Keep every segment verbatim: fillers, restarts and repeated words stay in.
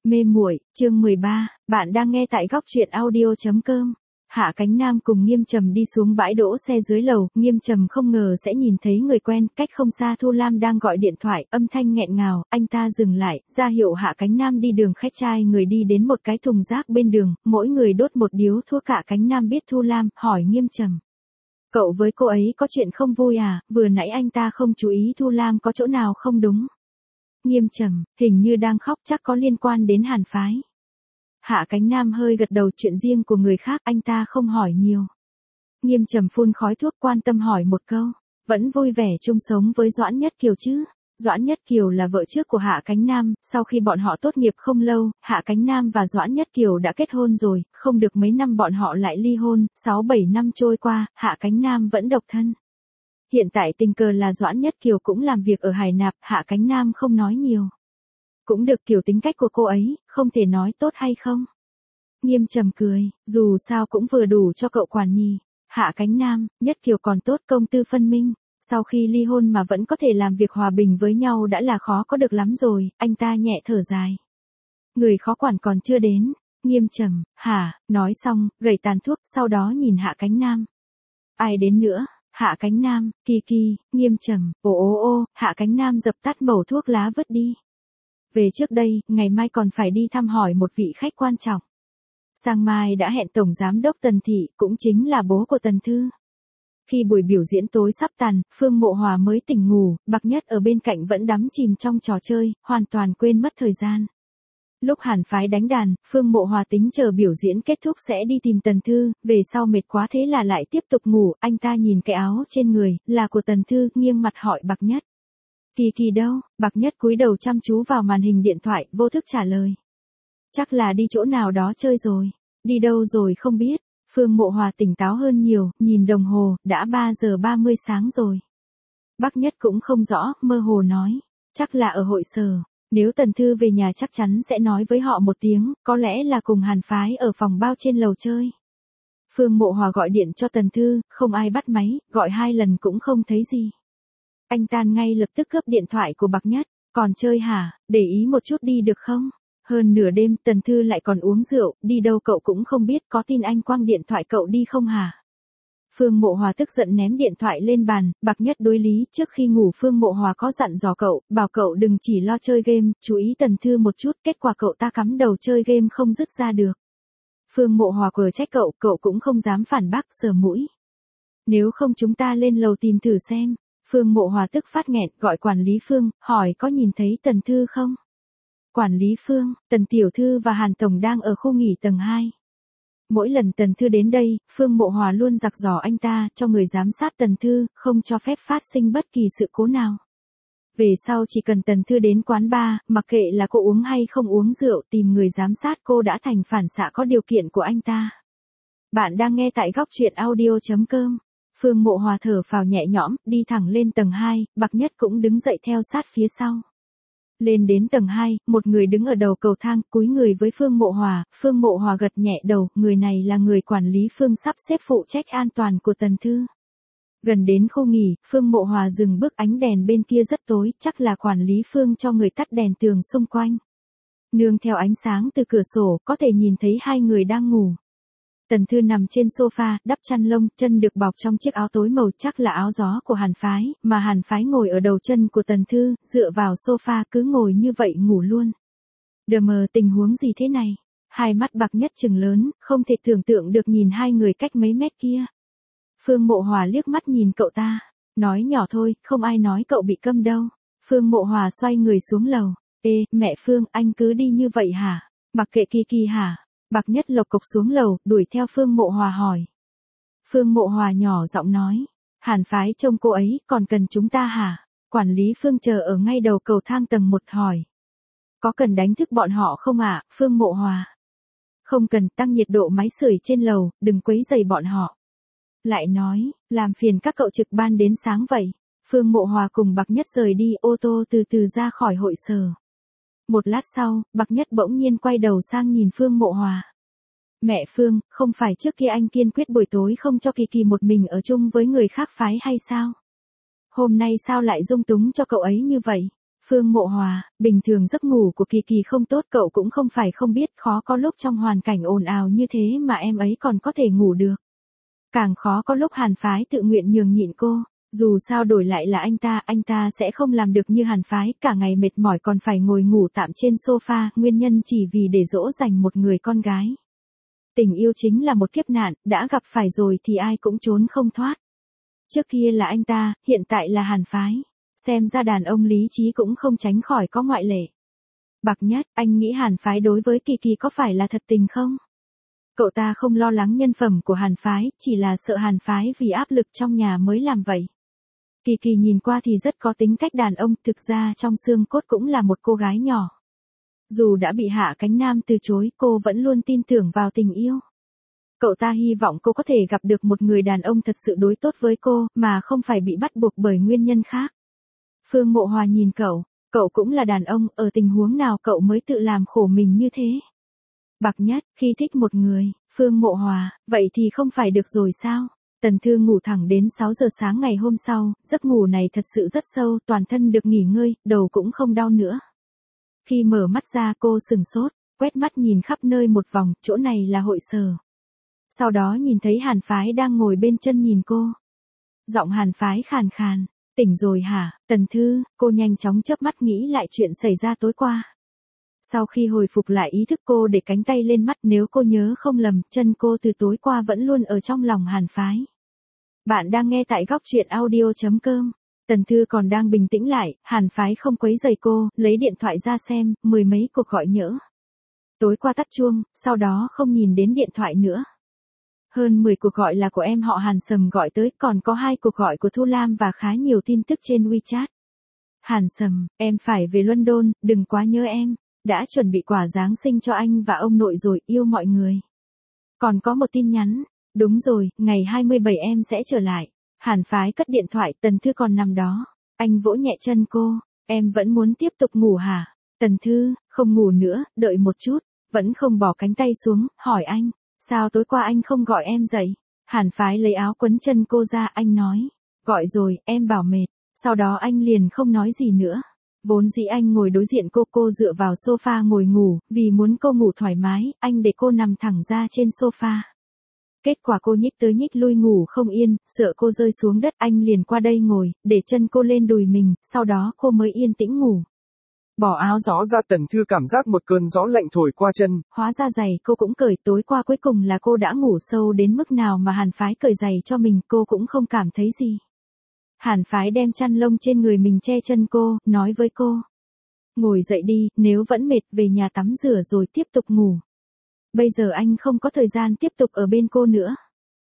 Mê muội, chương mười ba, bạn đang nghe tại góc truyện audio chấm com. Hạ Cánh Nam cùng Nghiêm Trầm đi xuống bãi đỗ xe dưới lầu, Nghiêm Trầm không ngờ sẽ nhìn thấy người quen, cách không xa Thu Lam đang gọi điện thoại, âm thanh nghẹn ngào, anh ta dừng lại, ra hiệu Hạ Cánh Nam đi đường khách trai người đi đến một cái thùng rác bên đường, mỗi người đốt một điếu thuốc. Hạ Cánh Nam biết Thu Lam, hỏi Nghiêm Trầm. Cậu với cô ấy có chuyện không vui à, vừa nãy anh ta không chú ý Thu Lam có chỗ nào không đúng. Nghiêm Trầm, hình như đang khóc, chắc có liên quan đến Hàn phái. Hạ Cánh Nam hơi gật đầu, chuyện riêng của người khác anh ta không hỏi nhiều. Nghiêm Trầm phun khói thuốc, quan tâm hỏi một câu, vẫn vui vẻ chung sống với Doãn Nhất Kiều chứ? Doãn Nhất Kiều là vợ trước của Hạ Cánh Nam, sau khi bọn họ tốt nghiệp không lâu, Hạ Cánh Nam và Doãn Nhất Kiều đã kết hôn rồi, không được mấy năm bọn họ lại ly hôn, sáu bảy năm trôi qua, Hạ Cánh Nam vẫn độc thân. Hiện tại tình cờ là Doãn Nhất Kiều cũng làm việc ở Hải Nạp, Hạ Cánh Nam không nói nhiều. Cũng được, kiểu tính cách của cô ấy, không thể nói tốt hay không. Nghiêm Trầm cười, dù sao cũng vừa đủ cho cậu quản nhì. Hạ Cánh Nam, Nhất Kiều còn tốt, công tư phân minh. Sau khi ly hôn mà vẫn có thể làm việc hòa bình với nhau đã là khó có được lắm rồi, anh ta nhẹ thở dài. Người khó quản còn chưa đến. Nghiêm Trầm, hả, nói xong, gẩy tàn thuốc, sau đó nhìn Hạ Cánh Nam. Ai đến nữa? Hạ Cánh Nam, Kỳ Kỳ, Nghiêm Trầm, ồ ô ô, Hạ Cánh Nam dập tắt mẩu thuốc lá vứt đi. Về trước đây, ngày mai còn phải đi thăm hỏi một vị khách quan trọng. Sang mai đã hẹn Tổng Giám đốc Tần Thị, cũng chính là bố của Tần Thư. Khi buổi biểu diễn tối sắp tàn, Phương Mộ Hòa mới tỉnh ngủ, Bạc Nhất ở bên cạnh vẫn đắm chìm trong trò chơi, hoàn toàn quên mất thời gian. Lúc Hàn phái đánh đàn, Phương Mộ Hòa tính chờ biểu diễn kết thúc sẽ đi tìm Tần Thư, về sau mệt quá thế là lại tiếp tục ngủ, anh ta nhìn cái áo trên người, là của Tần Thư, nghiêng mặt hỏi Bạc Nhất. Kỳ Kỳ đâu? Bạc Nhất cúi đầu chăm chú vào màn hình điện thoại, vô thức trả lời. Chắc là đi chỗ nào đó chơi rồi. Đi đâu rồi không biết. Phương Mộ Hòa tỉnh táo hơn nhiều, nhìn đồng hồ, đã ba giờ ba mươi sáng rồi. Bác Nhất cũng không rõ, mơ hồ nói. Chắc là ở hội sở. Nếu Tần Thư về nhà chắc chắn sẽ nói với họ một tiếng, có lẽ là cùng Hàn phái ở phòng bao trên lầu chơi. Phương Mộ Hòa gọi điện cho Tần Thư, không ai bắt máy, gọi hai lần cũng không thấy gì. Anh tan ngay lập tức cướp điện thoại của Bạc Nhất. Còn chơi hả, để ý một chút đi được không? Hơn nửa đêm, Tần Thư lại còn uống rượu, đi đâu cậu cũng không biết, có tin anh quăng điện thoại cậu đi không hả? Phương Mộ Hòa tức giận ném điện thoại lên bàn, Bạc Nhất đối lý, trước khi ngủ Phương Mộ Hòa có dặn dò cậu, bảo cậu đừng chỉ lo chơi game, chú ý Tần Thư một chút, kết quả cậu ta cắm đầu chơi game không dứt ra được. Phương Mộ Hòa quờ trách cậu, cậu cũng không dám phản bác, sờ mũi. Nếu không chúng ta lên lầu tìm thử xem. Phương Mộ Hòa tức phát nghẹn, gọi quản lý Phương, hỏi có nhìn thấy Tần Thư không? Quản lý Phương, Tần Tiểu Thư và Hàn Tổng đang ở khu nghỉ tầng hai. Mỗi lần Tần Thư đến đây, Phương Mộ Hòa luôn dặn dò anh ta, cho người giám sát Tần Thư, không cho phép phát sinh bất kỳ sự cố nào. Về sau chỉ cần Tần Thư đến quán bar, mặc kệ là cô uống hay không uống rượu, tìm người giám sát cô đã thành phản xạ có điều kiện của anh ta. Bạn đang nghe tại góc truyện audio chấm com. Phương Mộ Hòa thở phào nhẹ nhõm, đi thẳng lên tầng hai, Bạc Nhất cũng đứng dậy theo sát phía sau. Lên đến tầng hai, một người đứng ở đầu cầu thang, cúi người với Phương Mộ Hòa, Phương Mộ Hòa gật nhẹ đầu, người này là người quản lý Phương sắp xếp phụ trách an toàn của Tần Thư. Gần đến khu nghỉ, Phương Mộ Hòa dừng bước, ánh đèn bên kia rất tối, chắc là quản lý Phương cho người tắt đèn tường xung quanh. Nương theo ánh sáng từ cửa sổ, có thể nhìn thấy hai người đang ngủ. Tần Thư nằm trên sofa, đắp chăn lông, chân được bọc trong chiếc áo tối màu, chắc là áo gió của Hàn phái, mà Hàn phái ngồi ở đầu chân của Tần Thư, dựa vào sofa cứ ngồi như vậy ngủ luôn. Đờ mờ, tình huống gì thế này? Hai mắt Bạc Nhất trừng lớn, không thể tưởng tượng được nhìn hai người cách mấy mét kia. Phương Mộ Hòa liếc mắt nhìn cậu ta, nói nhỏ thôi, không ai nói cậu bị câm đâu. Phương Mộ Hòa xoay người xuống lầu. Ê, mẹ Phương, anh cứ đi như vậy hả? Mặc kệ Kỳ Kỳ hả? Bạc Nhất lộc cộc xuống lầu, đuổi theo Phương Mộ Hòa hỏi. Phương Mộ Hòa nhỏ giọng nói, Hàn phái trông cô ấy, còn cần chúng ta hả? Quản lý Phương chờ ở ngay đầu cầu thang tầng một hỏi. Có cần đánh thức bọn họ không ạ, Phương Mộ Hòa? Không cần, tăng nhiệt độ máy sưởi trên lầu, đừng quấy rầy bọn họ. Lại nói, làm phiền các cậu trực ban đến sáng vậy. Phương Mộ Hòa cùng Bạc Nhất rời đi, ô tô từ từ ra khỏi hội sở. Một lát sau, Bạc Nhất bỗng nhiên quay đầu sang nhìn Phương Mộ Hòa. Mẹ Phương, không phải trước kia anh kiên quyết buổi tối không cho Kỳ Kỳ một mình ở chung với người khác phái hay sao? Hôm nay sao lại dung túng cho cậu ấy như vậy? Phương Mộ Hòa, bình thường giấc ngủ của Kỳ Kỳ không tốt cậu cũng không phải không biết, khó có lúc trong hoàn cảnh ồn ào như thế mà em ấy còn có thể ngủ được. Càng khó có lúc Hàn Phái tự nguyện nhường nhịn cô, dù sao đổi lại là anh ta, anh ta sẽ không làm được như Hàn Phái, cả ngày mệt mỏi còn phải ngồi ngủ tạm trên sofa, nguyên nhân chỉ vì để dỗ dành một người con gái. Tình yêu chính là một kiếp nạn, đã gặp phải rồi thì ai cũng trốn không thoát. Trước kia là anh ta, hiện tại là Hàn Phái. Xem ra đàn ông lý trí cũng không tránh khỏi có ngoại lệ. Bạc Nhất, anh nghĩ Hàn Phái đối với Kỳ Kỳ có phải là thật tình không? Cậu ta không lo lắng nhân phẩm của Hàn Phái, chỉ là sợ Hàn Phái vì áp lực trong nhà mới làm vậy. Kỳ Kỳ nhìn qua thì rất có tính cách đàn ông, thực ra trong xương cốt cũng là một cô gái nhỏ. Dù đã bị Hạ Cánh Nam từ chối, cô vẫn luôn tin tưởng vào tình yêu. Cậu ta hy vọng cô có thể gặp được một người đàn ông thật sự đối tốt với cô, mà không phải bị bắt buộc bởi nguyên nhân khác. Phương Mộ Hòa nhìn cậu, cậu cũng là đàn ông, ở tình huống nào cậu mới tự làm khổ mình như thế? Bạc Nhất, khi thích một người, Phương Mộ Hòa, vậy thì không phải được rồi sao? Tần Thư ngủ thẳng đến sáu giờ sáng ngày hôm sau, giấc ngủ này thật sự rất sâu, toàn thân được nghỉ ngơi, đầu cũng không đau nữa. Khi mở mắt ra cô sừng sốt, quét mắt nhìn khắp nơi một vòng, chỗ này là hội sở. Sau đó nhìn thấy Hàn Phái đang ngồi bên chân nhìn cô. Giọng Hàn Phái khàn khàn, tỉnh rồi hả, Tần Thư, cô nhanh chóng chớp mắt nghĩ lại chuyện xảy ra tối qua. Sau khi hồi phục lại ý thức cô để cánh tay lên mắt, nếu cô nhớ không lầm, chân cô từ tối qua vẫn luôn ở trong lòng Hàn Phái. Bạn đang nghe tại góc truyện audio chấm com. Tần Thư còn đang bình tĩnh lại, Hàn Phái không quấy rầy cô, lấy điện thoại ra xem, mười mấy cuộc gọi nhỡ. Tối qua tắt chuông, sau đó không nhìn đến điện thoại nữa. Hơn mười cuộc gọi là của em họ Hàn Sầm gọi tới, còn có hai cuộc gọi của Thu Lam và khá nhiều tin tức trên WeChat. Hàn Sầm, em phải về London, đừng quá nhớ em. Đã chuẩn bị quà Giáng sinh cho anh và ông nội rồi, yêu mọi người. Còn có một tin nhắn, đúng rồi, ngày hai mươi bảy em sẽ trở lại. Hàn Phái cất điện thoại, Tần Thư còn nằm đó. Anh vỗ nhẹ chân cô, em vẫn muốn tiếp tục ngủ hả? Tần Thư, không ngủ nữa, đợi một chút, vẫn không bỏ cánh tay xuống, hỏi anh, sao tối qua anh không gọi em dậy? Hàn Phái lấy áo quấn chân cô ra, anh nói, gọi rồi, em bảo mệt. Sau đó anh liền không nói gì nữa. Vốn dĩ anh ngồi đối diện cô, cô dựa vào sofa ngồi ngủ, vì muốn cô ngủ thoải mái, anh để cô nằm thẳng ra trên sofa. Kết quả cô nhích tới nhích lui ngủ không yên, sợ cô rơi xuống đất, anh liền qua đây ngồi, để chân cô lên đùi mình, sau đó cô mới yên tĩnh ngủ. Bỏ áo gió ra, Tần Thư cảm giác một cơn gió lạnh thổi qua chân. Hóa ra giày cô cũng cởi, tối qua cuối cùng là cô đã ngủ sâu đến mức nào mà Hàn Phái cởi giày cho mình, cô cũng không cảm thấy gì. Hàn Phái đem chăn lông trên người mình che chân cô, nói với cô. Ngồi dậy đi, nếu vẫn mệt về nhà tắm rửa rồi tiếp tục ngủ. Bây giờ anh không có thời gian tiếp tục ở bên cô nữa.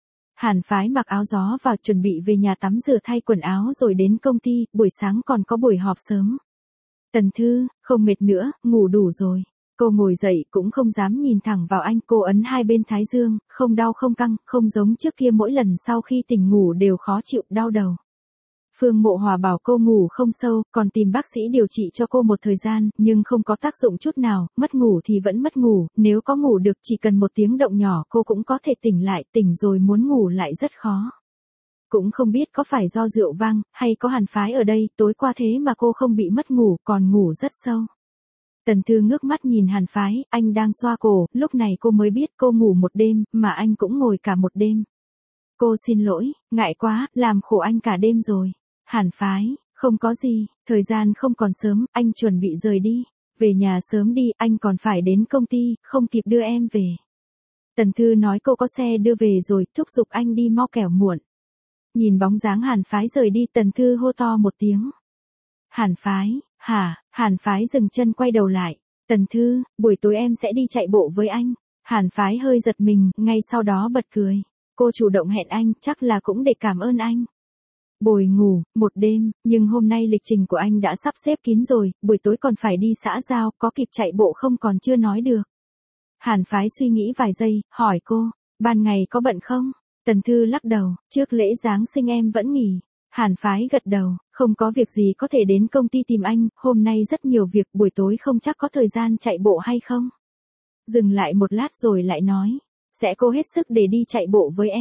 Hàn Phái mặc áo gió vào, chuẩn bị về nhà tắm rửa thay quần áo rồi đến công ty, buổi sáng còn có buổi họp sớm. Tần Thư, không mệt nữa, ngủ đủ rồi. Cô ngồi dậy cũng không dám nhìn thẳng vào anh, cô ấn hai bên thái dương, không đau không căng, không giống trước kia mỗi lần sau khi tỉnh ngủ đều khó chịu, đau đầu. Phương Mộ Hòa bảo cô ngủ không sâu, còn tìm bác sĩ điều trị cho cô một thời gian, nhưng không có tác dụng chút nào, mất ngủ thì vẫn mất ngủ, nếu có ngủ được chỉ cần một tiếng động nhỏ cô cũng có thể tỉnh lại, tỉnh rồi muốn ngủ lại rất khó. Cũng không biết có phải do rượu vang, hay có Hàn Phái ở đây, tối qua thế mà cô không bị mất ngủ, còn ngủ rất sâu. Tần Thư ngước mắt nhìn Hàn Phái, anh đang xoa cổ, lúc này cô mới biết cô ngủ một đêm, mà anh cũng ngồi cả một đêm. Cô xin lỗi, ngại quá, làm khổ anh cả đêm rồi. Hàn Phái, không có gì, thời gian không còn sớm, anh chuẩn bị rời đi. Về nhà sớm đi, anh còn phải đến công ty, không kịp đưa em về. Tần Thư nói cô có xe đưa về rồi, thúc giục anh đi mau kẻo muộn. Nhìn bóng dáng Hàn Phái rời đi, Tần Thư hô to một tiếng. Hàn Phái, hả? Hàn Phái dừng chân quay đầu lại. Tần Thư, buổi tối em sẽ đi chạy bộ với anh. Hàn Phái hơi giật mình, ngay sau đó bật cười. Cô chủ động hẹn anh, chắc là cũng để cảm ơn anh. Bồi ngủ, một đêm, nhưng hôm nay lịch trình của anh đã sắp xếp kín rồi, buổi tối còn phải đi xã giao, có kịp chạy bộ không còn chưa nói được. Hàn Phái suy nghĩ vài giây, hỏi cô, ban ngày có bận không? Tần Thư lắc đầu, trước lễ Giáng sinh em vẫn nghỉ. Hàn Phái gật đầu, không có việc gì có thể đến công ty tìm anh, hôm nay rất nhiều việc, buổi tối không chắc có thời gian chạy bộ hay không? Dừng lại một lát rồi lại nói, sẽ cố hết sức để đi chạy bộ với em.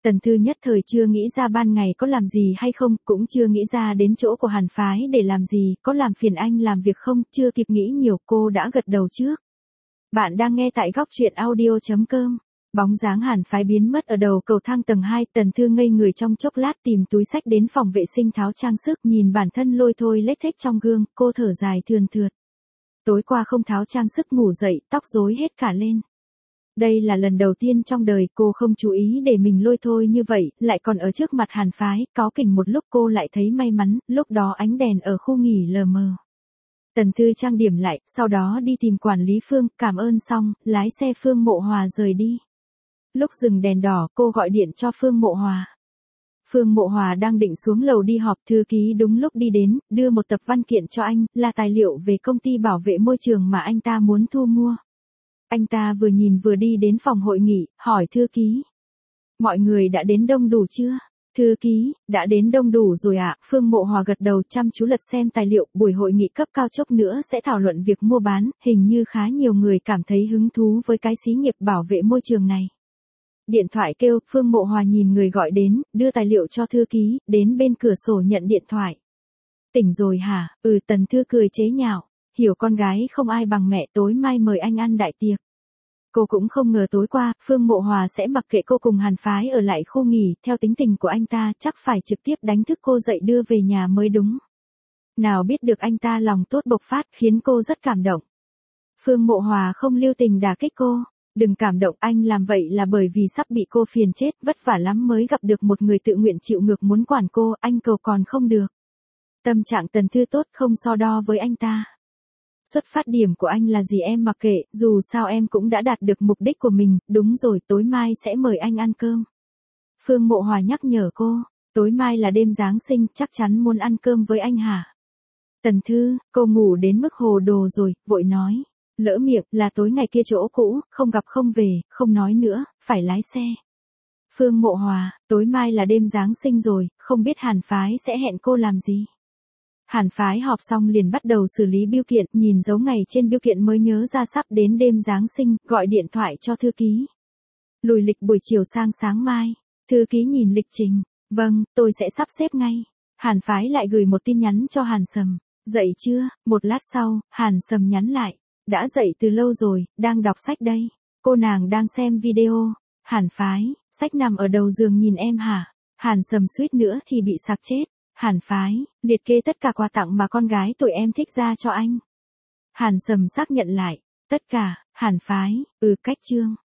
Tần Thư nhất thời chưa nghĩ ra ban ngày có làm gì hay không, cũng chưa nghĩ ra đến chỗ của Hàn Phái để làm gì, có làm phiền anh làm việc không, chưa kịp nghĩ nhiều cô đã gật đầu trước. Bạn đang nghe tại góc truyện audio.com. Bóng dáng Hàn Phái biến mất ở đầu cầu thang tầng hai, Tần Thư ngây người trong chốc lát tìm túi xách đến phòng vệ sinh tháo trang sức, nhìn bản thân lôi thôi lết thết trong gương, cô thở dài thườn thượt. Tối qua không tháo trang sức ngủ dậy, tóc rối hết cả lên. Đây là lần đầu tiên trong đời cô không chú ý để mình lôi thôi như vậy, lại còn ở trước mặt Hàn Phái, cáu kỉnh một lúc cô lại thấy may mắn, lúc đó ánh đèn ở khu nghỉ lờ mờ. Tần Thư trang điểm lại, sau đó đi tìm quản lý Phương, cảm ơn xong, lái xe Phương Mộ Hòa rời đi. Lúc dừng đèn đỏ, cô gọi điện cho Phương Mộ Hòa. Phương Mộ Hòa đang định xuống lầu đi họp, thư ký đúng lúc đi đến, đưa một tập văn kiện cho anh, là tài liệu về công ty bảo vệ môi trường mà anh ta muốn thu mua. Anh ta vừa nhìn vừa đi đến phòng hội nghị, hỏi thư ký. Mọi người đã đến đông đủ chưa? Thư ký, đã đến đông đủ rồi ạ. À? Phương Mộ Hòa gật đầu chăm chú lật xem tài liệu, buổi hội nghị cấp cao chốc nữa sẽ thảo luận việc mua bán, hình như khá nhiều người cảm thấy hứng thú với cái xí nghiệp bảo vệ môi trường này. Điện thoại kêu, Phương Mộ Hòa nhìn người gọi đến, đưa tài liệu cho thư ký, đến bên cửa sổ nhận điện thoại. Tỉnh rồi hả? Ừ, Tần Thư cười chế nhạo. Hiểu con gái không ai bằng mẹ, tối mai mời anh ăn đại tiệc. Cô cũng không ngờ tối qua, Phương Mộ Hòa sẽ mặc kệ cô cùng Hàn Phái ở lại khu nghỉ, theo tính tình của anh ta, chắc phải trực tiếp đánh thức cô dậy đưa về nhà mới đúng. Nào biết được anh ta lòng tốt bộc phát, khiến cô rất cảm động. Phương Mộ Hòa không lưu tình đả kích cô. Đừng cảm động, anh làm vậy là bởi vì sắp bị cô phiền chết, vất vả lắm mới gặp được một người tự nguyện chịu ngược muốn quản cô, anh cầu còn không được. Tâm trạng Tần Thư tốt không so đo với anh ta. Xuất phát điểm của anh là gì em mặc kệ, dù sao em cũng đã đạt được mục đích của mình, đúng rồi, tối mai sẽ mời anh ăn cơm. Phương Mộ Hòa nhắc nhở cô, tối mai là đêm Giáng sinh, chắc chắn muốn ăn cơm với anh hả? Tần Thư, cô ngủ đến mức hồ đồ rồi, vội nói. Lỡ miệng, là tối ngày kia chỗ cũ, không gặp không về, không nói nữa, phải lái xe. Phương Mộ Hòa, tối mai là đêm Giáng sinh rồi, không biết Hàn Phái sẽ hẹn cô làm gì? Hàn Phái họp xong liền bắt đầu xử lý bưu kiện, nhìn dấu ngày trên bưu kiện mới nhớ ra sắp đến đêm Giáng sinh, gọi điện thoại cho thư ký. Lùi lịch buổi chiều sang sáng mai. Thư ký nhìn lịch trình. Vâng, tôi sẽ sắp xếp ngay. Hàn Phái lại gửi một tin nhắn cho Hàn Sầm. Dậy chưa? Một lát sau, Hàn Sầm nhắn lại. Đã dậy từ lâu rồi, đang đọc sách đây. Cô nàng đang xem video. Hàn Phái, sách nằm ở đầu giường nhìn em hả? Hàn Sầm suýt nữa thì bị sặc chết. Hàn Phái, liệt kê tất cả quà tặng mà con gái tụi em thích ra cho anh. Hàn Sầm xác nhận lại. Tất cả, Hàn Phái, ừ cách chương.